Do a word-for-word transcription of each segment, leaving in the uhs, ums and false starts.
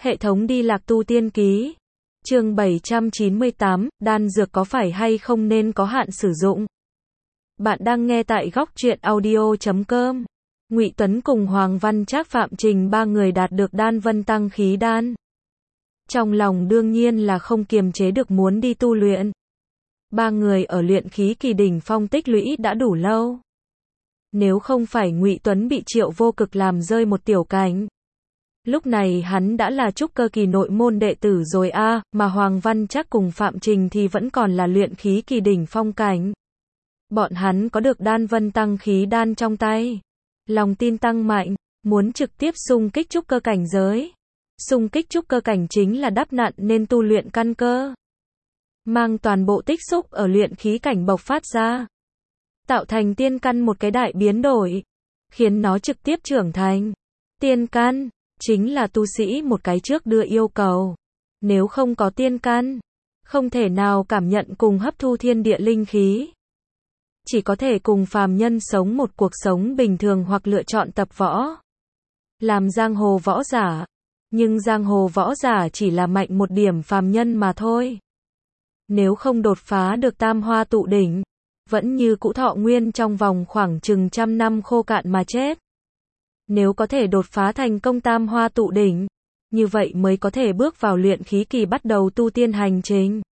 Hệ thống đi lạc tu tiên ký. Chương bảy trăm chín mươi tám, đan dược có phải hay không nên có hạn sử dụng. Bạn đang nghe tại góc truyện audio chấm com. Ngụy Tuấn cùng Hoàng Văn Trác Phạm Trình ba người đạt được đan vân tăng khí đan. Trong lòng đương nhiên là không kiềm chế được muốn đi tu luyện. Ba người ở luyện khí kỳ đỉnh phong tích lũy đã đủ lâu. Nếu không phải Ngụy Tuấn bị Triệu Vô Cực làm rơi một tiểu cảnh, lúc này hắn đã là trúc cơ kỳ nội môn đệ tử rồi a, à, mà Hoàng Văn Trác cùng Phạm Trình thì vẫn còn là luyện khí kỳ đỉnh phong cảnh. Bọn hắn có được đan vân tăng khí đan trong tay, lòng tin tăng mạnh, muốn trực tiếp xung kích trúc cơ cảnh giới. Xung kích trúc cơ cảnh chính là đắp nặn nên tu luyện căn cơ, mang toàn bộ tích xúc ở luyện khí cảnh bộc phát ra, tạo thành tiên căn một cái đại biến đổi, khiến nó trực tiếp trưởng thành. Tiên căn chính là tu sĩ một cái trước đưa yêu cầu. Nếu không có tiên căn, không thể nào cảm nhận cùng hấp thu thiên địa linh khí. Chỉ có thể cùng phàm nhân sống một cuộc sống bình thường hoặc lựa chọn tập võ, làm giang hồ võ giả. Nhưng giang hồ võ giả chỉ là mạnh một điểm phàm nhân mà thôi. Nếu không đột phá được tam hoa tụ đỉnh, vẫn như cũ thọ nguyên trong vòng khoảng chừng trăm năm khô cạn mà chết. Nếu có thể đột phá thành công tam hoa tụ đỉnh, như vậy mới có thể bước vào luyện khí kỳ bắt đầu tu tiên hành trình.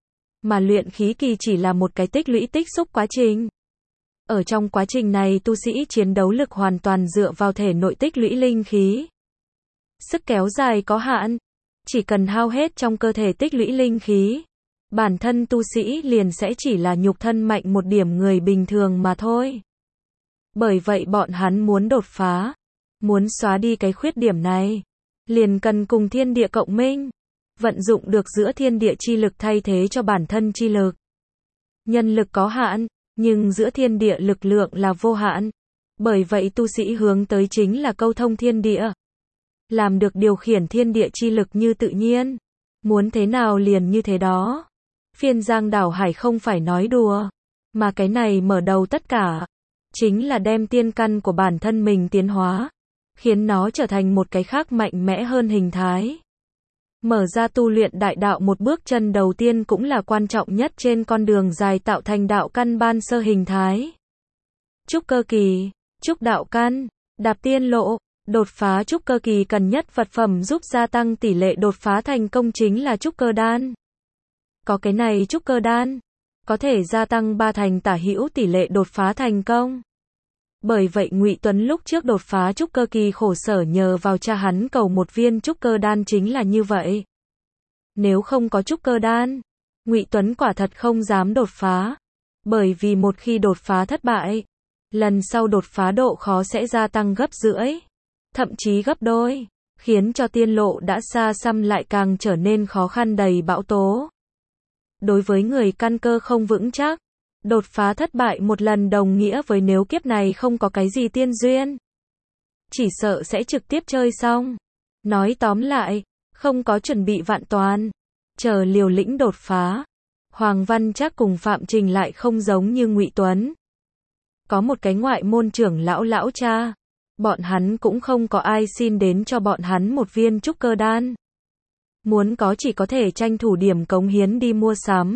Mà luyện khí kỳ chỉ là một cái tích lũy tích xúc quá trình. Ở trong quá trình này tu sĩ chiến đấu lực hoàn toàn dựa vào thể nội tích lũy linh khí. Sức kéo dài có hạn, chỉ cần hao hết trong cơ thể tích lũy linh khí, bản thân tu sĩ liền sẽ chỉ là nhục thân mạnh một điểm người bình thường mà thôi. Bởi vậy bọn hắn muốn đột phá, muốn xóa đi cái khuyết điểm này, liền cần cùng thiên địa cộng minh, vận dụng được giữa thiên địa chi lực thay thế cho bản thân chi lực. Nhân lực có hạn, nhưng giữa thiên địa lực lượng là vô hạn. Bởi vậy tu sĩ hướng tới chính là câu thông thiên địa, làm được điều khiển thiên địa chi lực như tự nhiên, muốn thế nào liền như thế đó. Phiên Giang đảo hải không phải nói đùa, mà cái này mở đầu tất cả, chính là đem tiên căn của bản thân mình tiến hóa, khiến nó trở thành một cái khác mạnh mẽ hơn hình thái. Mở ra tu luyện đại đạo một bước chân đầu tiên cũng là quan trọng nhất trên con đường dài tạo thành đạo căn ban sơ hình thái. Trúc cơ kỳ, trúc đạo căn, đạp tiên lộ. Đột phá trúc cơ kỳ cần nhất vật phẩm giúp gia tăng tỷ lệ đột phá thành công chính là trúc cơ đan. Có cái này trúc cơ đan, có thể gia tăng ba thành tả hữu tỷ lệ đột phá thành công. Bởi vậy Ngụy Tuấn lúc trước đột phá trúc cơ kỳ khổ sở nhờ vào cha hắn cầu một viên trúc cơ đan chính là như vậy. Nếu không có trúc cơ đan, Ngụy Tuấn quả thật không dám đột phá. Bởi vì một khi đột phá thất bại, lần sau đột phá độ khó sẽ gia tăng gấp rưỡi, thậm chí gấp đôi, khiến cho tiên lộ đã xa xăm lại càng trở nên khó khăn đầy bão tố. Đối với người căn cơ không vững chắc, đột phá thất bại một lần đồng nghĩa với nếu kiếp này không có cái gì tiên duyên, chỉ sợ sẽ trực tiếp chơi xong. Nói tóm lại, không có chuẩn bị vạn toàn, chờ liều lĩnh đột phá. Hoàng Văn Trác cùng Phạm Trình lại không giống như Ngụy Tuấn. Có một cái ngoại môn trưởng lão lão cha. Bọn hắn cũng không có ai xin đến cho bọn hắn một viên trúc cơ đan. Muốn có chỉ có thể tranh thủ điểm cống hiến đi mua sắm.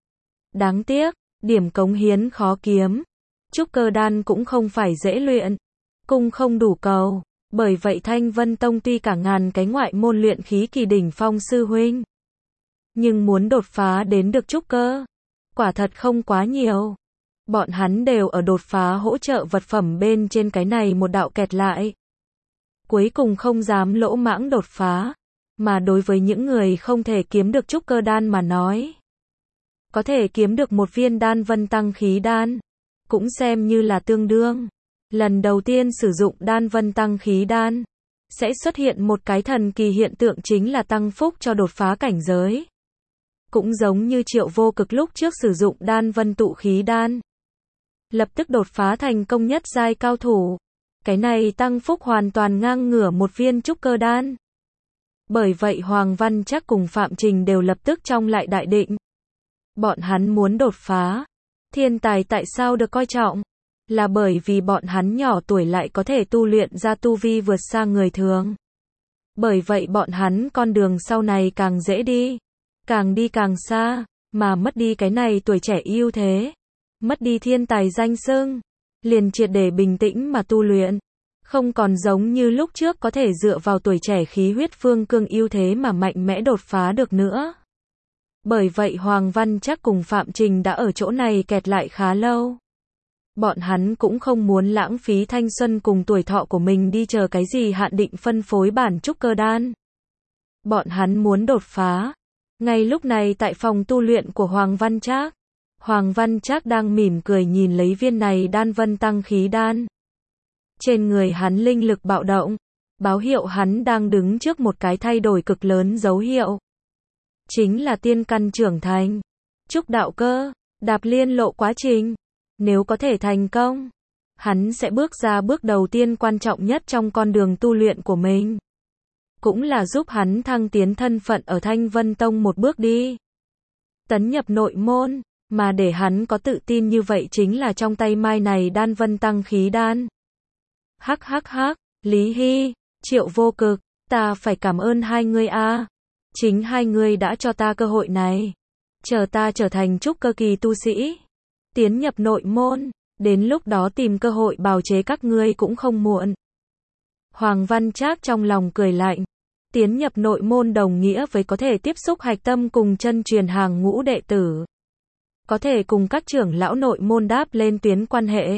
Đáng tiếc, điểm cống hiến khó kiếm. Trúc cơ đan cũng không phải dễ luyện. Cung không đủ cầu. Bởi vậy Thanh Vân Tông tuy cả ngàn cái ngoại môn luyện khí kỳ đỉnh phong sư huynh, nhưng muốn đột phá đến được trúc cơ, quả thật không quá nhiều. Bọn hắn đều ở đột phá hỗ trợ vật phẩm bên trên cái này một đạo kẹt lại. Cuối cùng không dám lỗ mãng đột phá. Mà đối với những người không thể kiếm được trúc cơ đan mà nói, có thể kiếm được một viên đan vân tăng khí đan, cũng xem như là tương đương. Lần đầu tiên sử dụng đan vân tăng khí đan, sẽ xuất hiện một cái thần kỳ hiện tượng chính là tăng phúc cho đột phá cảnh giới. Cũng giống như Triệu Vô Cực lúc trước sử dụng đan vân tụ khí đan, lập tức đột phá thành công nhất giai cao thủ. Cái này tăng phúc hoàn toàn ngang ngửa một viên trúc cơ đan. Bởi vậy Hoàng Văn Trác cùng Phạm Trình đều lập tức trong lại đại định. Bọn hắn muốn đột phá. Thiên tài tại sao được coi trọng? Là bởi vì bọn hắn nhỏ tuổi lại có thể tu luyện ra tu vi vượt xa người thường. Bởi vậy bọn hắn con đường sau này càng dễ đi, càng đi càng xa, mà mất đi cái này tuổi trẻ ưu thế, mất đi thiên tài danh xưng, liền triệt để bình tĩnh mà tu luyện, không còn giống như lúc trước có thể dựa vào tuổi trẻ khí huyết phương cương ưu thế mà mạnh mẽ đột phá được nữa. Bởi vậy Hoàng Văn Trác cùng Phạm Trình đã ở chỗ này kẹt lại khá lâu. Bọn hắn cũng không muốn lãng phí thanh xuân cùng tuổi thọ của mình đi chờ cái gì hạn định phân phối bản trúc cơ đan. Bọn hắn muốn đột phá. Ngay lúc này tại phòng tu luyện của Hoàng Văn Trác, Hoàng Văn Trác đang mỉm cười nhìn lấy viên này đan vân tăng khí đan. Trên người hắn linh lực bạo động, báo hiệu hắn đang đứng trước một cái thay đổi cực lớn dấu hiệu. Chính là tiên căn trưởng thành, trúc đạo cơ, đạp liên lộ quá trình. Nếu có thể thành công, hắn sẽ bước ra bước đầu tiên quan trọng nhất trong con đường tu luyện của mình. Cũng là giúp hắn thăng tiến thân phận ở Thanh Vân Tông một bước đi. Tấn nhập nội môn, mà để hắn có tự tin như vậy chính là trong tay mai này đan vân tăng khí đan. Hắc hắc hắc, Lý Hy, Triệu Vô Cực, ta phải cảm ơn hai người a. Chính hai người đã cho ta cơ hội này. Chờ ta trở thành trúc cơ kỳ tu sĩ, tiến nhập nội môn, đến lúc đó tìm cơ hội bào chế các ngươi cũng không muộn. Hoàng Văn Trác trong lòng cười lạnh. Tiến nhập nội môn đồng nghĩa với có thể tiếp xúc hạch tâm cùng chân truyền hàng ngũ đệ tử. Có thể cùng các trưởng lão nội môn đáp lên tuyến quan hệ.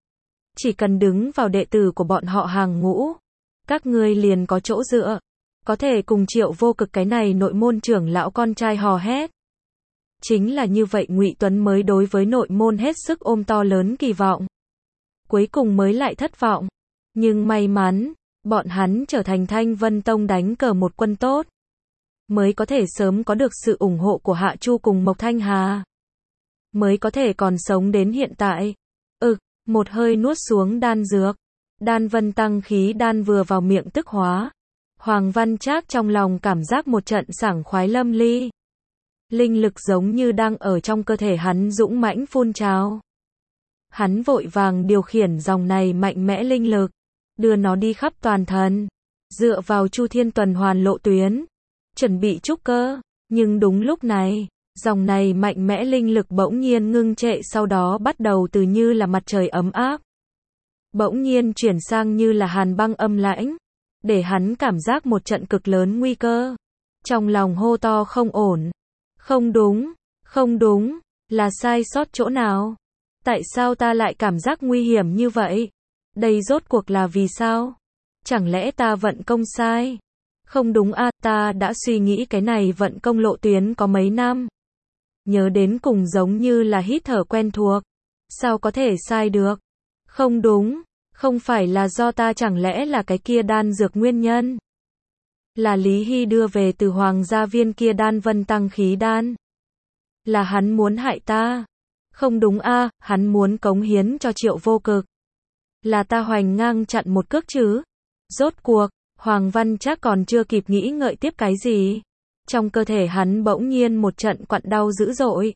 Chỉ cần đứng vào đệ tử của bọn họ hàng ngũ, các ngươi liền có chỗ dựa. Có thể cùng Triệu Vô Cực cái này nội môn trưởng lão con trai hò hét. Chính là như vậy Ngụy Tuấn mới đối với nội môn hết sức ôm to lớn kỳ vọng. Cuối cùng mới lại thất vọng. Nhưng may mắn, bọn hắn trở thành Thanh Vân Tông đánh cờ một quân tốt. Mới có thể sớm có được sự ủng hộ của Hạ Chu cùng Mộc Thanh Hà. Mới có thể còn sống đến hiện tại. Ực, một hơi nuốt xuống đan dược. Đan vân tăng khí đan vừa vào miệng tức hóa. Hoàng Văn Trác trong lòng cảm giác một trận sảng khoái lâm ly. Linh lực giống như đang ở trong cơ thể hắn dũng mãnh phun trào. Hắn vội vàng điều khiển dòng này mạnh mẽ linh lực, đưa nó đi khắp toàn thân, dựa vào Chu Thiên tuần hoàn lộ tuyến, chuẩn bị trúc cơ. Nhưng đúng lúc này, dòng này mạnh mẽ linh lực bỗng nhiên ngưng trệ, sau đó bắt đầu từ như là mặt trời ấm áp, bỗng nhiên chuyển sang như là hàn băng âm lãnh, để hắn cảm giác một trận cực lớn nguy cơ. Trong lòng hô to không ổn. Không đúng, không đúng, là sai sót chỗ nào? Tại sao ta lại cảm giác nguy hiểm như vậy? Đây rốt cuộc là vì sao? Chẳng lẽ ta vận công sai? Không đúng a, à, ta đã suy nghĩ cái này vận công lộ tuyến có mấy năm. Nhớ đến cùng giống như là hít thở quen thuộc. Sao có thể sai được? Không đúng, không phải là do ta, chẳng lẽ là cái kia đan dược nguyên nhân? Là Lý Hy đưa về từ Hoàng gia viên kia đan vân tăng khí đan. Là hắn muốn hại ta. Không đúng a, à, hắn muốn cống hiến cho Triệu Vô Cực. Là ta hoành ngang chặn một cước chứ. Rốt cuộc, Hoàng Văn Trác còn chưa kịp nghĩ ngợi tiếp cái gì. Trong cơ thể hắn bỗng nhiên một trận quặn đau dữ dội.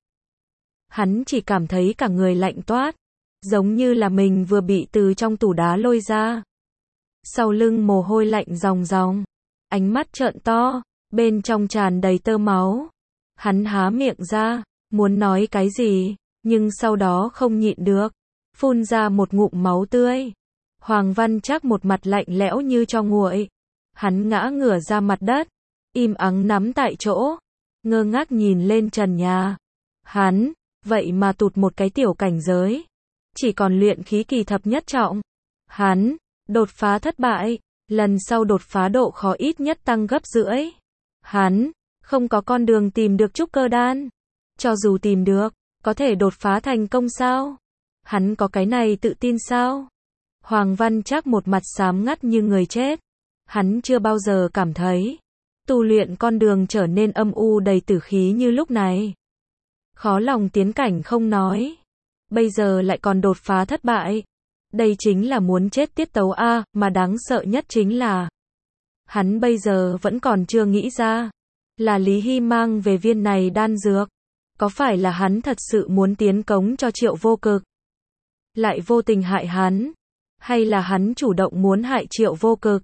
Hắn chỉ cảm thấy cả người lạnh toát. Giống như là mình vừa bị từ trong tủ đá lôi ra. Sau lưng mồ hôi lạnh ròng ròng. Ánh mắt trợn to, bên trong tràn đầy tơ máu. Hắn há miệng ra, muốn nói cái gì, nhưng sau đó không nhịn được, phun ra một ngụm máu tươi. Hoàng Văn Trác một mặt lạnh lẽo như cho nguội. Hắn ngã ngửa ra mặt đất, im ắng nắm tại chỗ, ngơ ngác nhìn lên trần nhà. Hắn, vậy mà tụt một cái tiểu cảnh giới. Chỉ còn luyện khí kỳ thập nhất trọng. Hắn, đột phá thất bại. Lần sau đột phá độ khó ít nhất tăng gấp rưỡi. Hắn, không có con đường tìm được trúc cơ đan. Cho dù tìm được, có thể đột phá thành công sao? Hắn có cái này tự tin sao? Hoàng Văn Trác một mặt xám ngắt như người chết. Hắn chưa bao giờ cảm thấy tu luyện con đường trở nên âm u đầy tử khí như lúc này. Khó lòng tiến cảnh không nói. Bây giờ lại còn đột phá thất bại. Đây chính là muốn chết tiết tấu a, mà đáng sợ nhất chính là hắn bây giờ vẫn còn chưa nghĩ ra là Lý Hy mang về viên này đan dược. Có phải là hắn thật sự muốn tiến cống cho Triệu Vô Cực, lại vô tình hại hắn, hay là hắn chủ động muốn hại Triệu Vô Cực?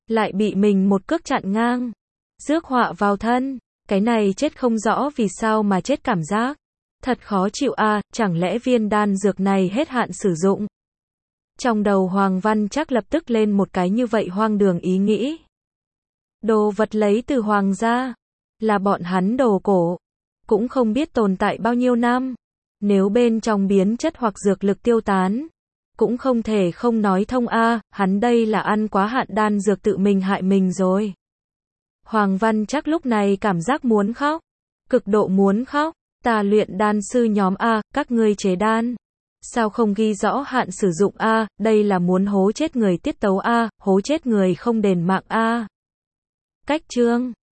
lại bị mình một cước chặn ngang, rước họa vào thân. Cái này chết không rõ vì sao mà chết cảm giác. Thật khó chịu a, à, chẳng lẽ viên đan dược này hết hạn sử dụng? Trong đầu Hoàng Văn Trác lập tức lên một cái như vậy hoang đường ý nghĩ. Đồ vật lấy từ Hoàng gia, là bọn hắn đồ cổ, cũng không biết tồn tại bao nhiêu năm. Nếu bên trong biến chất hoặc dược lực tiêu tán, cũng không thể không nói thông a, à, hắn đây là ăn quá hạn đan dược tự mình hại mình rồi. Hoàng Văn Trác lúc này cảm giác muốn khóc, cực độ muốn khóc. Ta luyện đan sư nhóm a, các ngươi chế đan, sao không ghi rõ hạn sử dụng a, đây là muốn hố chết người tiết tấu a, hố chết người không đền mạng a. Cách chương